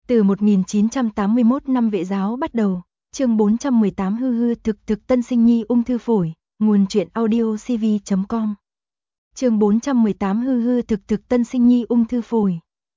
Từ 1981 năm vệ giáo bắt đầu, chương 418 hư thực tân sinh nhi ung thư phổi, nguồn truyện audio cv.com. Chương 418 hư thực tân sinh nhi ung thư phổi.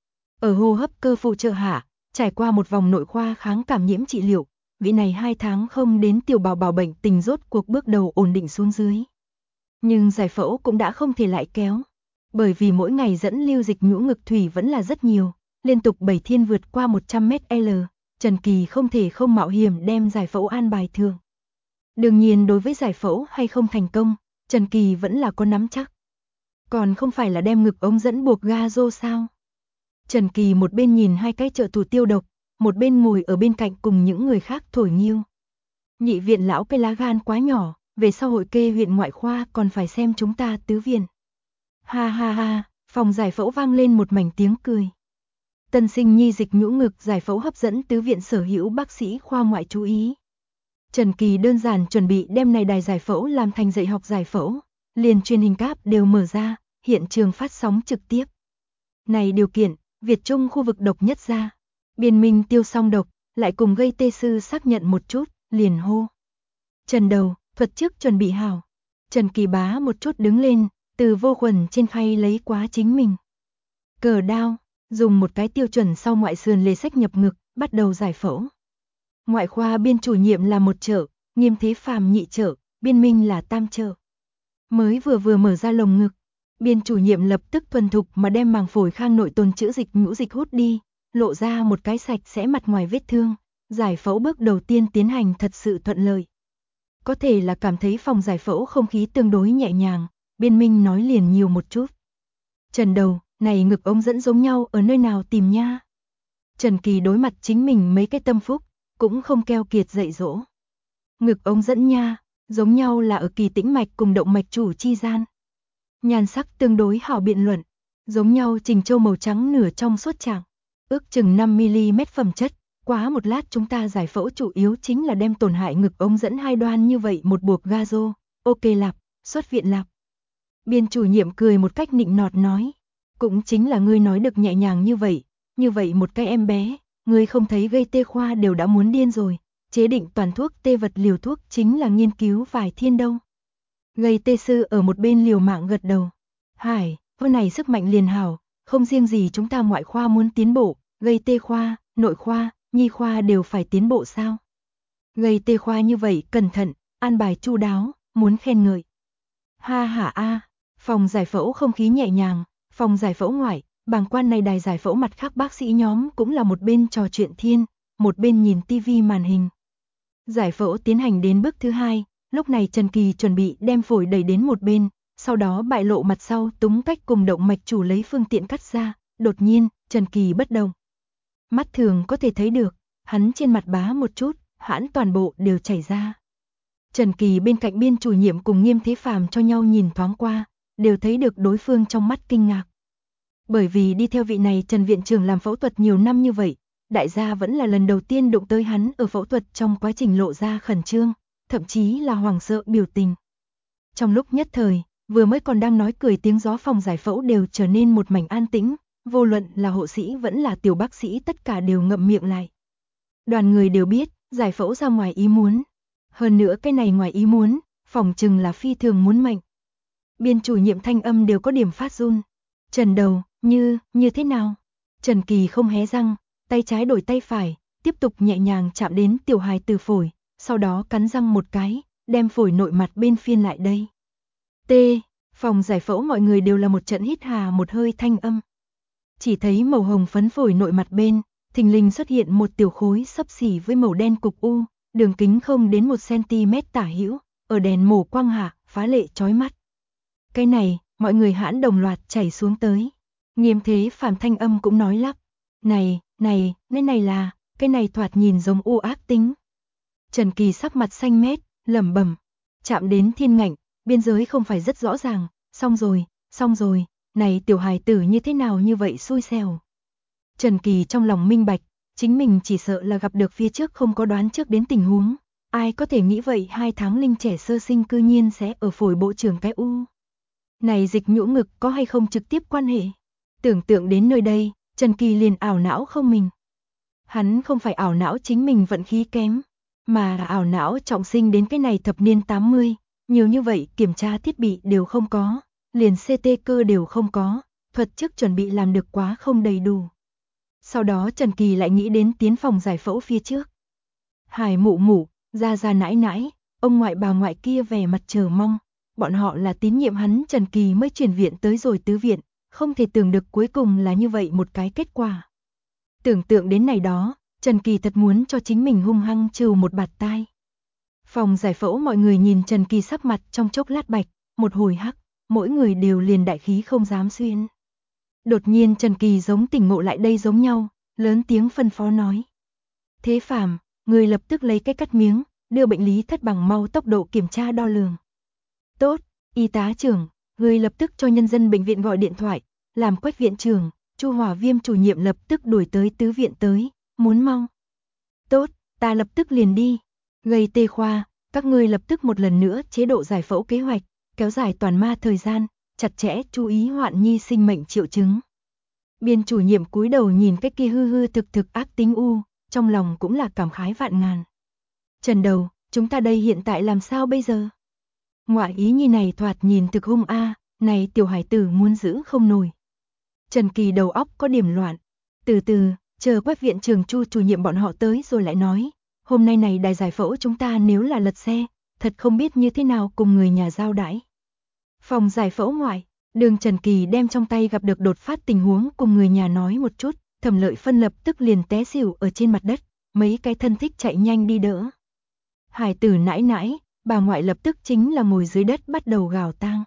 Ở hô hấp cơ phụ trợ hạ, trải qua một vòng nội khoa kháng cảm nhiễm trị liệu, vị này 2 tháng không đến tiểu bảo bảo bệnh tình rốt cuộc bước đầu ổn định xuống dưới. Nhưng giải phẫu cũng đã không thể lại kéo, bởi vì mỗi ngày dẫn lưu dịch nhũ ngực thủy vẫn là rất nhiều. Liên tục 7 thiên vượt qua 100m/l, Trần Kỳ không thể không mạo hiểm đem giải phẫu an bài thường. Đương nhiên đối với giải phẫu hay không thành công, Trần Kỳ vẫn là có nắm chắc. Còn không phải là đem ngực ống dẫn buộc ga rô sao? Trần Kỳ một bên nhìn hai cái trợ thủ tiêu độc, một bên ngồi ở bên cạnh cùng những người khác thổi nghiêu. Nhị viện lão cái lá gan quá nhỏ, về sau hội kê huyện ngoại khoa còn phải xem chúng ta tứ viện. Ha ha ha, phòng giải phẫu vang lên một mảnh tiếng cười. Tân sinh nhi dịch nhũ ngực giải phẫu hấp dẫn tứ viện sở hữu bác sĩ khoa ngoại chú ý. Trần Kỳ đơn giản chuẩn bị đem này đài giải phẫu làm thành dạy học giải phẫu, liền truyền hình cáp đều mở ra, hiện trường phát sóng trực tiếp. Này điều kiện, Việt Trung khu vực độc nhất ra. Biên minh tiêu xong độc, lại cùng gây tê sư xác nhận một chút, liền hô. Trần đầu, thuật trước chuẩn bị hảo. Trần Kỳ bá một chút đứng lên, từ vô khuẩn trên khay lấy quá chính mình. Cờ đao. Dùng một cái tiêu chuẩn sau ngoại sườn lề sách nhập ngực, bắt đầu giải phẫu. Ngoại khoa biên chủ nhiệm là một trợ, Nghiêm Thế Phàm nhị trợ, biên minh là tam trợ. Mới vừa mở ra lồng ngực, biên chủ nhiệm lập tức thuần thục mà đem màng phổi khang nội tồn trữ dịch nhũ dịch hút đi, lộ ra một cái sạch sẽ mặt ngoài vết thương. Giải phẫu bước đầu tiên tiến hành thật sự thuận lợi. Có thể là cảm thấy phòng giải phẫu không khí tương đối nhẹ nhàng, biên minh nói liền nhiều một chút. Trần đầu, này ngực ống dẫn giống nhau ở nơi nào tìm nha? Trần Kỳ đối mặt chính mình mấy cái tâm phúc, cũng không keo kiệt dạy dỗ. Ngực ống dẫn nha, giống nhau là ở kỳ tĩnh mạch cùng động mạch chủ chi gian. Nhan sắc tương đối hảo biện luận, giống nhau trình châu màu trắng nửa trong suốt trạng, ước chừng 5mm phẩm chất. Quá một lát chúng ta giải phẫu chủ yếu chính là đem tổn hại ngực ống dẫn hai đoan như vậy một buộc ga rô, ok lạp, xuất viện lạp. Biên chủ nhiệm cười một cách nịnh nọt nói. Cũng chính là ngươi nói được nhẹ nhàng như vậy một cái em bé, ngươi không thấy gây tê khoa đều đã muốn điên rồi, chế định toàn thuốc tê vật liều thuốc chính là nghiên cứu vài thiên đâu. Gây tê sư ở một bên liều mạng gật đầu. Hải, hôm này sức mạnh liền hảo, không riêng gì chúng ta ngoại khoa muốn tiến bộ, gây tê khoa, nội khoa, nhi khoa đều phải tiến bộ sao? Gây tê khoa như vậy cẩn thận, an bài chu đáo, muốn khen ngợi. Ha ha a, phòng giải phẫu không khí nhẹ nhàng. Phòng giải phẫu ngoại, bàng quan này đài giải phẫu mặt khác bác sĩ nhóm cũng là một bên trò chuyện thiên, một bên nhìn tivi màn hình. Giải phẫu tiến hành đến bước thứ 2, lúc này Trần Kỳ chuẩn bị đem phổi đẩy đến một bên, sau đó bại lộ mặt sau túng cách cùng động mạch chủ lấy phương tiện cắt ra, đột nhiên, Trần Kỳ bất động. Mắt thường có thể thấy được, hắn trên mặt bá một chút, hãn toàn bộ đều chảy ra. Trần Kỳ bên cạnh biên chủ nhiệm cùng Nghiêm Thế Phàm cho nhau nhìn thoáng qua, đều thấy được đối phương trong mắt kinh ngạc. Bởi vì đi theo vị này Trần viện trưởng làm phẫu thuật nhiều năm như vậy, đại gia vẫn là lần đầu tiên đụng tới hắn ở phẫu thuật trong quá trình lộ ra khẩn trương, thậm chí là hoảng sợ biểu tình. Trong lúc nhất thời, vừa mới còn đang nói cười tiếng gió phòng giải phẫu đều trở nên một mảnh an tĩnh, vô luận là hộ sĩ vẫn là tiểu bác sĩ tất cả đều ngậm miệng lại. Đoàn người đều biết, giải phẫu ra ngoài ý muốn. Hơn nữa cái này ngoài ý muốn, phòng chừng là phi thường muốn mệnh. Biên chủ nhiệm thanh âm đều có điểm phát run. Trần đầu, như thế nào? Trần Kỳ không hé răng, tay trái đổi tay phải, tiếp tục nhẹ nhàng chạm đến tiểu hài từ phổi, sau đó cắn răng một cái, đem phổi nội mặt bên phiên lại đây. T, phòng giải phẫu mọi người đều là một trận hít hà một hơi thanh âm. Chỉ thấy màu hồng phấn phổi nội mặt bên, thình lình xuất hiện một tiểu khối xấp xỉ với màu đen cục u, đường kính không đến 1cm tả hữu, ở đèn mổ quang hạ, phá lệ chói mắt. Cái này, mọi người hãn đồng loạt chảy xuống tới. Nghiêm Thế Phàm thanh âm cũng nói lắp. Này là, cái này thoạt nhìn giống u ác tính. Trần Kỳ sắc mặt xanh mét, lẩm bẩm. Chạm đến thiên ngạnh, biên giới không phải rất rõ ràng, xong rồi, này tiểu hài tử như thế nào như vậy xui xẻo. Trần Kỳ trong lòng minh bạch, chính mình chỉ sợ là gặp được phía trước không có đoán trước đến tình huống. Ai có thể nghĩ vậy 2 tháng linh trẻ sơ sinh cư nhiên sẽ ở phổi bộ trưởng cái u. Này dịch nhũ ngực có hay không trực tiếp quan hệ? Tưởng tượng đến nơi đây, Trần Kỳ liền ảo não không mình. Hắn không phải ảo não chính mình vận khí kém, mà ảo não trọng sinh đến cái này thập niên 80, nhiều như vậy kiểm tra thiết bị đều không có, liền CT cơ đều không có, thuật trước chuẩn bị làm được quá không đầy đủ. Sau đó Trần Kỳ lại nghĩ đến tiến phòng giải phẫu phía trước. Hải mụ mụ, gia gia nãi nãi, ông ngoại bà ngoại kia vẻ mặt chờ mong, bọn họ là tín nhiệm hắn Trần Kỳ mới chuyển viện tới rồi tứ viện, không thể tưởng được cuối cùng là như vậy một cái kết quả. Tưởng tượng đến này đó, Trần Kỳ thật muốn cho chính mình hung hăng trừ một bạt tai. Phòng giải phẫu mọi người nhìn Trần Kỳ sắc mặt trong chốc lát bạch, một hồi hắc, mỗi người đều liền đại khí không dám xuyên. Đột nhiên Trần Kỳ giống tỉnh ngộ lại đây giống nhau, lớn tiếng phân phó nói. Thế Phàm, người lập tức lấy cái cắt miếng, đưa bệnh lý thất bằng mau tốc độ kiểm tra đo lường. Tốt, y tá trưởng, người lập tức cho nhân dân bệnh viện gọi điện thoại, làm Quách viện trưởng, Chu Hỏa Viêm chủ nhiệm lập tức đuổi tới tứ viện tới, muốn mau. Tốt, ta lập tức liền đi. Gây tê khoa, các ngươi lập tức một lần nữa chế độ giải phẫu kế hoạch, kéo dài toàn ma thời gian, chặt chẽ chú ý hoạn nhi sinh mệnh triệu chứng. Biên chủ nhiệm cúi đầu nhìn cái kia hư hư thực thực ác tính u, trong lòng cũng là cảm khái vạn ngàn. Trần Đầu, chúng ta đây hiện tại làm sao bây giờ? Ngoại ý nhi này thoạt nhìn thực hung này tiểu hải tử muốn giữ không nổi. Trần Kỳ đầu óc có điểm loạn, từ từ, chờ Quách viện trưởng Chu chủ nhiệm bọn họ tới rồi lại nói, hôm nay này đài giải phẫu chúng ta nếu là lật xe, thật không biết như thế nào cùng người nhà giao đãi. Phòng giải phẫu ngoại, Đường Trần Kỳ đem trong tay gặp được đột phát tình huống cùng người nhà nói một chút, Thẩm Lợi Phân lập tức liền té xỉu ở trên mặt đất, mấy cái thân thích chạy nhanh đi đỡ. Hải tử nãi nãi, bà ngoại lập tức chính là ngồi dưới đất bắt đầu gào tang.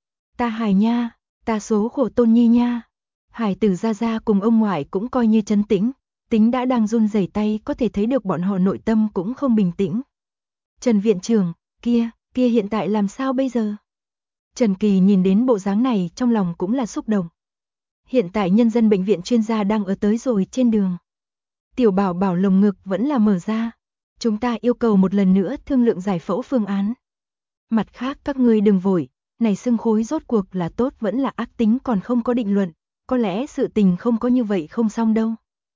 Ta Hải nha, ta số khổ tôn nhi nha. Hải tử gia gia cùng ông ngoại cũng coi như trấn tĩnh, tính đã đang run rẩy tay có thể thấy được bọn họ nội tâm cũng không bình tĩnh. Trần viện trưởng, kia hiện tại làm sao bây giờ? Trần Kỳ nhìn đến bộ dáng này trong lòng cũng là xúc động. Hiện tại nhân dân bệnh viện chuyên gia đang ở tới rồi trên đường. Tiểu Bảo Bảo lồng ngực vẫn là mở ra. Chúng ta yêu cầu một lần nữa thương lượng giải phẫu phương án. Mặt khác các ngươi đừng vội, này xương khối rốt cuộc là tốt vẫn là ác tính còn không có định luận, có lẽ sự tình không có như vậy không xong đâu.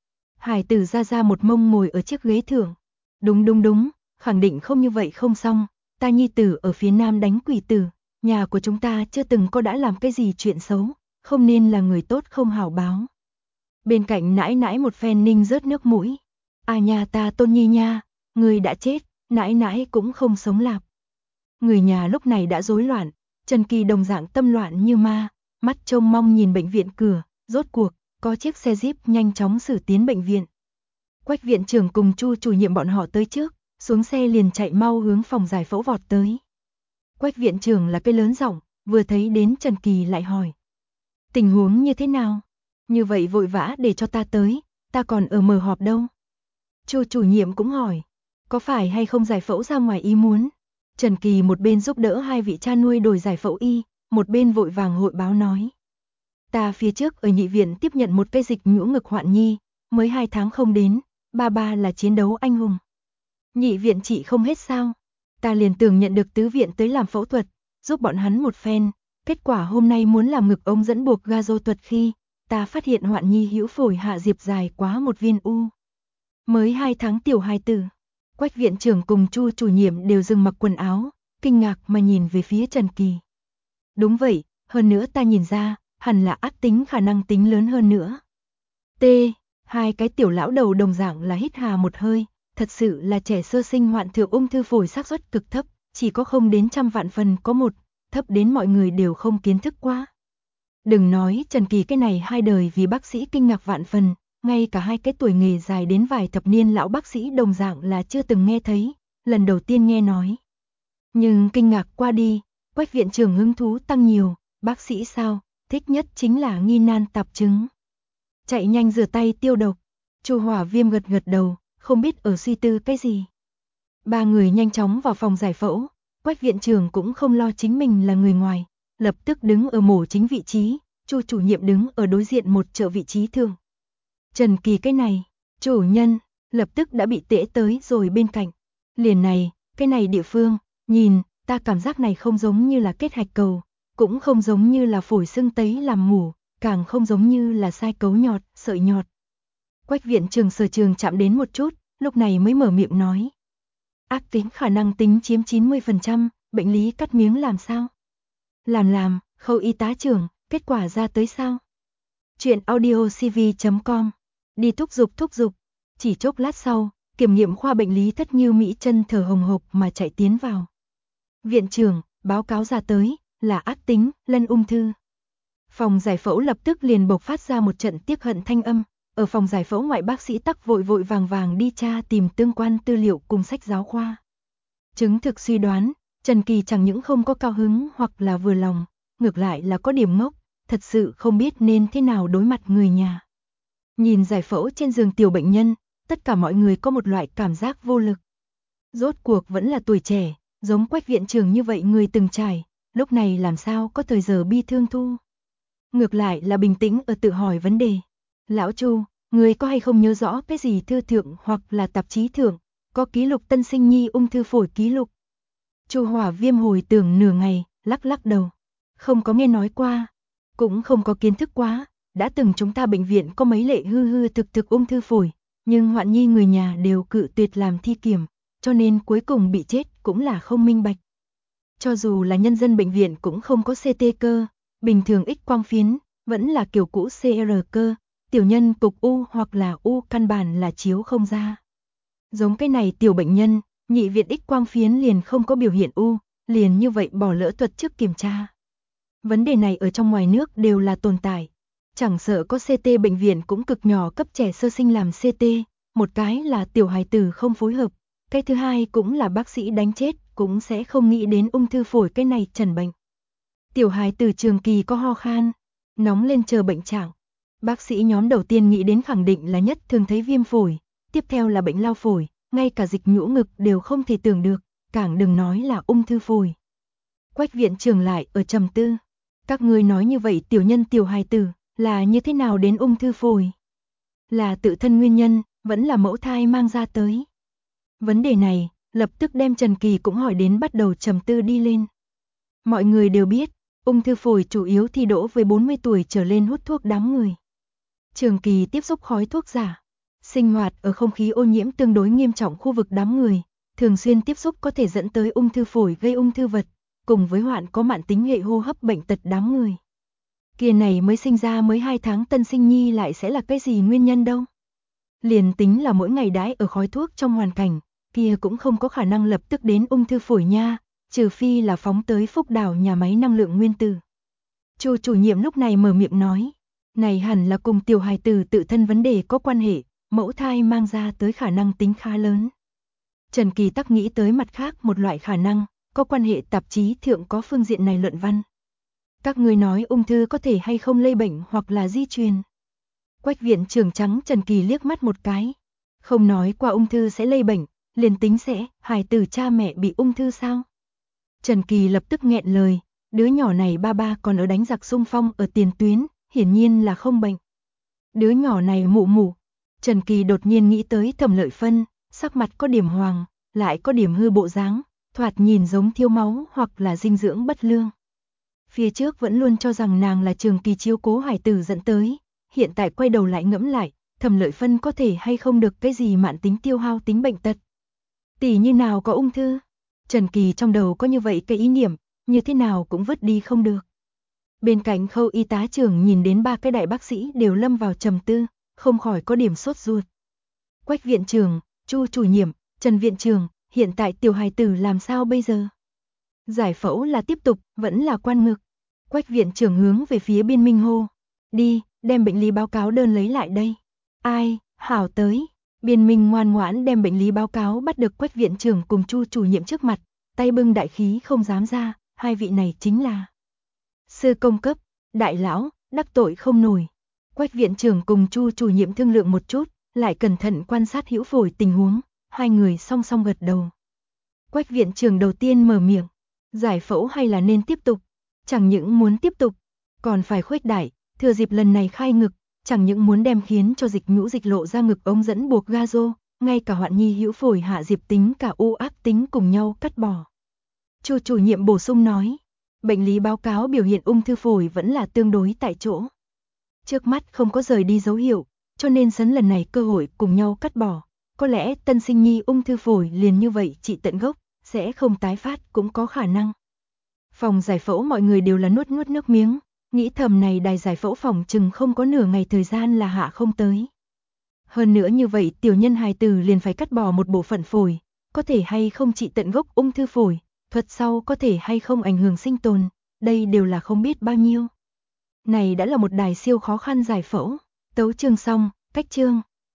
Hải tử ra một mông ngồi ở chiếc ghế thượng. Đúng, khẳng định không như vậy không xong, ta nhi tử ở phía nam đánh quỷ tử, nhà của chúng ta chưa từng có đã làm cái gì chuyện xấu, không nên là người tốt không hảo báo. Bên cạnh nãi nãi một phen ninh rớt nước mũi. Nhà ta Tôn Nhi nha, người đã chết, nãi nãi cũng không sống lạp. Người nhà lúc này đã rối loạn, Trần Kỳ đồng dạng tâm loạn như ma, mắt trông mong nhìn bệnh viện cửa, rốt cuộc, có chiếc xe jeep nhanh chóng xử tiến bệnh viện. Quách viện trưởng cùng Chu chủ nhiệm bọn họ tới trước, xuống xe liền chạy mau hướng phòng giải phẫu vọt tới. Quách viện trưởng là cái lớn giọng, vừa thấy đến Trần Kỳ lại hỏi. Tình huống như thế nào? Như vậy vội vã để cho ta tới, ta còn ở mở họp đâu. Chu chủ nhiệm cũng hỏi, có phải hay không giải phẫu ra ngoài ý muốn? Trần Kỳ một bên giúp đỡ hai vị cha nuôi đổi giải phẫu y, một bên vội vàng hội báo nói. Ta phía trước ở nhị viện tiếp nhận một cái dịch nhũ ngực hoạn nhi, mới 2 tháng không đến, ba là chiến đấu anh hùng. Nhị viện trị không hết sao? Ta liền tưởng nhận được tứ viện tới làm phẫu thuật, giúp bọn hắn một phen, kết quả hôm nay muốn làm ngực ống dẫn buộc gazo thuật khi, ta phát hiện hoạn nhi hữu phổi hạ diệp dài quá một viên u. Mới 2 tháng tiểu hài tử. Quách viện trưởng cùng Chu chủ nhiệm đều dừng mặc quần áo, kinh ngạc mà nhìn về phía Trần Kỳ. Đúng vậy, hơn nữa ta nhìn ra, hẳn là ác tính khả năng tính lớn hơn nữa. Hai cái tiểu lão đầu đồng dạng là hít hà một hơi, thật sự là trẻ sơ sinh hoạn thượng ung thư phổi xác suất cực thấp, chỉ có không đến 100 vạn phần có một, thấp đến mọi người đều không kiến thức qua. Đừng nói Trần Kỳ cái này 2 đời vì bác sĩ kinh ngạc vạn phần, ngay cả 2 cái tuổi nghề dài đến vài thập niên lão bác sĩ đồng dạng là chưa từng nghe thấy, lần đầu tiên nghe nói. Nhưng kinh ngạc qua đi, Quách viện trưởng hứng thú tăng nhiều, bác sĩ sao, thích nhất chính là nghi nan tạp chứng. Chạy nhanh rửa tay tiêu độc, Chu Hỏa Viêm gật đầu, không biết ở suy tư cái gì. 3 người nhanh chóng vào phòng giải phẫu, Quách viện trưởng cũng không lo chính mình là người ngoài, lập tức đứng ở mổ chính vị trí, Chu chủ nhiệm đứng ở đối diện một trợ vị trí thường. Trần Kỳ cái này, chủ nhân, lập tức đã bị tễ tới rồi bên cạnh. Liền này, cái này địa phương, nhìn, ta cảm giác này không giống như là kết hạch cầu, cũng không giống như là phổi sưng tấy làm mủ, càng không giống như là sai cấu nhọt, sợi nhọt. Quách viện trưởng sở trường chạm đến một chút, lúc này mới mở miệng nói. Ác tính khả năng tính chiếm 90%, bệnh lý cắt miếng làm sao? Làm, Khâu y tá trưởng, kết quả ra tới sao? Chuyện audio cv.com. Đi thúc giục. Chỉ chốc lát sau, kiểm nghiệm khoa bệnh lý Thất Như Mỹ chân thở hồng hộc mà chạy tiến vào. Viện trưởng, báo cáo ra tới, là ác tính, lân ung thư. Phòng giải phẫu lập tức liền bộc phát ra một trận tiếc hận thanh âm. Ở phòng giải phẫu ngoại bác sĩ tắc vội vàng đi tra tìm tương quan tư liệu cùng sách giáo khoa. Chứng thực suy đoán, Trần Kỳ chẳng những không có cao hứng hoặc là vừa lòng, ngược lại là có điểm ngốc, thật sự không biết nên thế nào đối mặt người nhà. Nhìn giải phẫu trên giường tiểu bệnh nhân, tất cả mọi người có một loại cảm giác vô lực. Rốt cuộc vẫn là tuổi trẻ, giống Quách viện trưởng như vậy người từng trải, lúc này làm sao có thời giờ bi thương thu. Ngược lại là bình tĩnh ở tự hỏi vấn đề. Lão Chu, người có hay không nhớ rõ cái gì thư thượng hoặc là tạp chí thượng, có ký lục tân sinh nhi ung thư phổi ký lục. Chu Hỏa Viêm hồi tưởng nửa ngày, lắc đầu. Không có nghe nói qua, cũng không có kiến thức quá, đã từng chúng ta bệnh viện có mấy lệ hư thực ung thư phổi, nhưng hoạn nhi người nhà đều cự tuyệt làm thi kiểm, cho nên cuối cùng bị chết cũng là không minh bạch. Cho dù là nhân dân bệnh viện cũng không có CT cơ, bình thường X quang phiến, vẫn là kiểu cũ CR cơ, tiểu nhân cục U hoặc là U căn bản là chiếu không ra. Giống cái này tiểu bệnh nhân, nhị viện X quang phiến liền không có biểu hiện U, liền như vậy bỏ lỡ thuật trước kiểm tra. Vấn đề này ở trong ngoài nước đều là tồn tại. Chẳng sợ có CT bệnh viện cũng cực nhỏ cấp trẻ sơ sinh làm CT, một cái là tiểu hài tử không phối hợp, cái thứ hai cũng là bác sĩ đánh chết cũng sẽ không nghĩ đến ung thư phổi cái này trần bệnh. Tiểu hài tử trường kỳ có ho khan, nóng lên chờ bệnh trạng. Bác sĩ nhóm đầu tiên nghĩ đến khẳng định là nhất thường thấy viêm phổi, tiếp theo là bệnh lao phổi, ngay cả dịch nhũ ngực đều không thể tưởng được, càng đừng nói là ung thư phổi. Quách viện trưởng lại ở trầm tư. Các ngươi nói như vậy tiểu nhân tiểu hài tử là như thế nào đến ung thư phổi? Là tự thân nguyên nhân, vẫn là mẫu thai mang ra tới? Vấn đề này, lập tức đem Trần Kỳ cũng hỏi đến bắt đầu trầm tư đi lên. Mọi người đều biết, ung thư phổi chủ yếu thi đỗ với 40 tuổi trở lên hút thuốc đám người. Trường kỳ tiếp xúc khói thuốc giả, sinh hoạt ở không khí ô nhiễm tương đối nghiêm trọng khu vực đám người, thường xuyên tiếp xúc có thể dẫn tới ung thư phổi gây ung thư vật, cùng với hoạn có mạn tính hệ hô hấp bệnh tật đám người. Kia này mới sinh ra mới 2 tháng tân sinh nhi lại sẽ là cái gì nguyên nhân đâu? Liền tính là mỗi ngày đãi ở khói thuốc trong hoàn cảnh, kia cũng không có khả năng lập tức đến ung thư phổi nha, trừ phi là phóng tới Phúc Đảo nhà máy năng lượng nguyên tử. Chu chủ nhiệm lúc này mở miệng nói, này hẳn là cùng tiểu hài tử tự thân vấn đề có quan hệ, mẫu thai mang ra tới khả năng tính khá lớn. Trần Kỳ tắc nghĩ tới mặt khác một loại khả năng, có quan hệ tạp chí thượng có phương diện này luận văn. Các người nói ung thư có thể hay không lây bệnh hoặc là di truyền. Quách viện trưởng trắng Trần Kỳ liếc mắt một cái. Không nói qua ung thư sẽ lây bệnh, liền tính sẽ, hài tử cha mẹ bị ung thư sao? Trần Kỳ lập tức nghẹn lời, đứa nhỏ này ba còn ở đánh giặc xung phong ở tiền tuyến, hiển nhiên là không bệnh. Đứa nhỏ này mụ. Trần Kỳ đột nhiên nghĩ tới Thẩm Lợi Phân, sắc mặt có điểm hoàng, lại có điểm hư bộ dáng, thoạt nhìn giống thiếu máu hoặc là dinh dưỡng bất lương. Phía trước vẫn luôn cho rằng nàng là Trường Kỳ chiếu cố hải tử dẫn tới, hiện tại quay đầu lại ngẫm lại, Thẩm Lợi Phân có thể hay không được cái gì mạn tính tiêu hao tính bệnh tật. Tỷ như nào có ung thư? Trần Kỳ trong đầu có như vậy cái ý niệm, như thế nào cũng vứt đi không được. Bên cạnh Khâu y tá trưởng nhìn đến 3 cái đại bác sĩ đều lâm vào trầm tư, không khỏi có điểm sốt ruột. Quách viện trưởng, Chu chủ nhiệm, Trần viện trưởng, hiện tại tiểu hài tử làm sao bây giờ? Giải phẫu là tiếp tục, vẫn là quan ngực. Quách viện trưởng hướng về phía Biên Minh hô. Đi, đem bệnh lý báo cáo đơn lấy lại đây. Ai, hảo tới. Biên Minh ngoan ngoãn đem bệnh lý báo cáo bắt được Quách viện trưởng cùng Chu chủ nhiệm trước mặt, tay bưng đại khí không dám ra, hai vị này chính là sư công cấp, đại lão, đắc tội không nổi. Quách viện trưởng cùng Chu chủ nhiệm thương lượng một chút, lại cẩn thận quan sát hữu phổi tình huống, hai người song song gật đầu. Quách viện trưởng đầu tiên mở miệng, giải phẫu hay là nên tiếp tục? Chẳng những muốn tiếp tục, còn phải khuếch đại, thừa dịp lần này khai ngực, chẳng những muốn đem khiến cho dịch nhũ dịch lộ ra ngực ống dẫn buộc gazo, ngay cả hoạn nhi hữu phổi hạ diệp tính cả u ác tính cùng nhau cắt bỏ. Chu chủ nhiệm bổ sung nói, bệnh lý báo cáo biểu hiện ung thư phổi vẫn là tương đối tại chỗ. Trước mắt không có rời đi dấu hiệu, cho nên sấn lần này cơ hội cùng nhau cắt bỏ. Có lẽ Tân Sinh Nhi ung thư phổi liền như vậy trị tận gốc, sẽ không tái phát cũng có khả năng. Phòng giải phẫu mọi người đều là nuốt nước miếng, nghĩ thầm này đài giải phẫu phòng chừng không có nửa ngày thời gian là hạ không tới. Hơn nữa như vậy tiểu nhân hài tử liền phải cắt bỏ một bộ phận phổi, có thể hay không trị tận gốc ung thư phổi, thuật sau có thể hay không ảnh hưởng sinh tồn, đây đều là không biết bao nhiêu. Này đã là một đài siêu khó khăn giải phẫu, tấu chương xong, cách chương.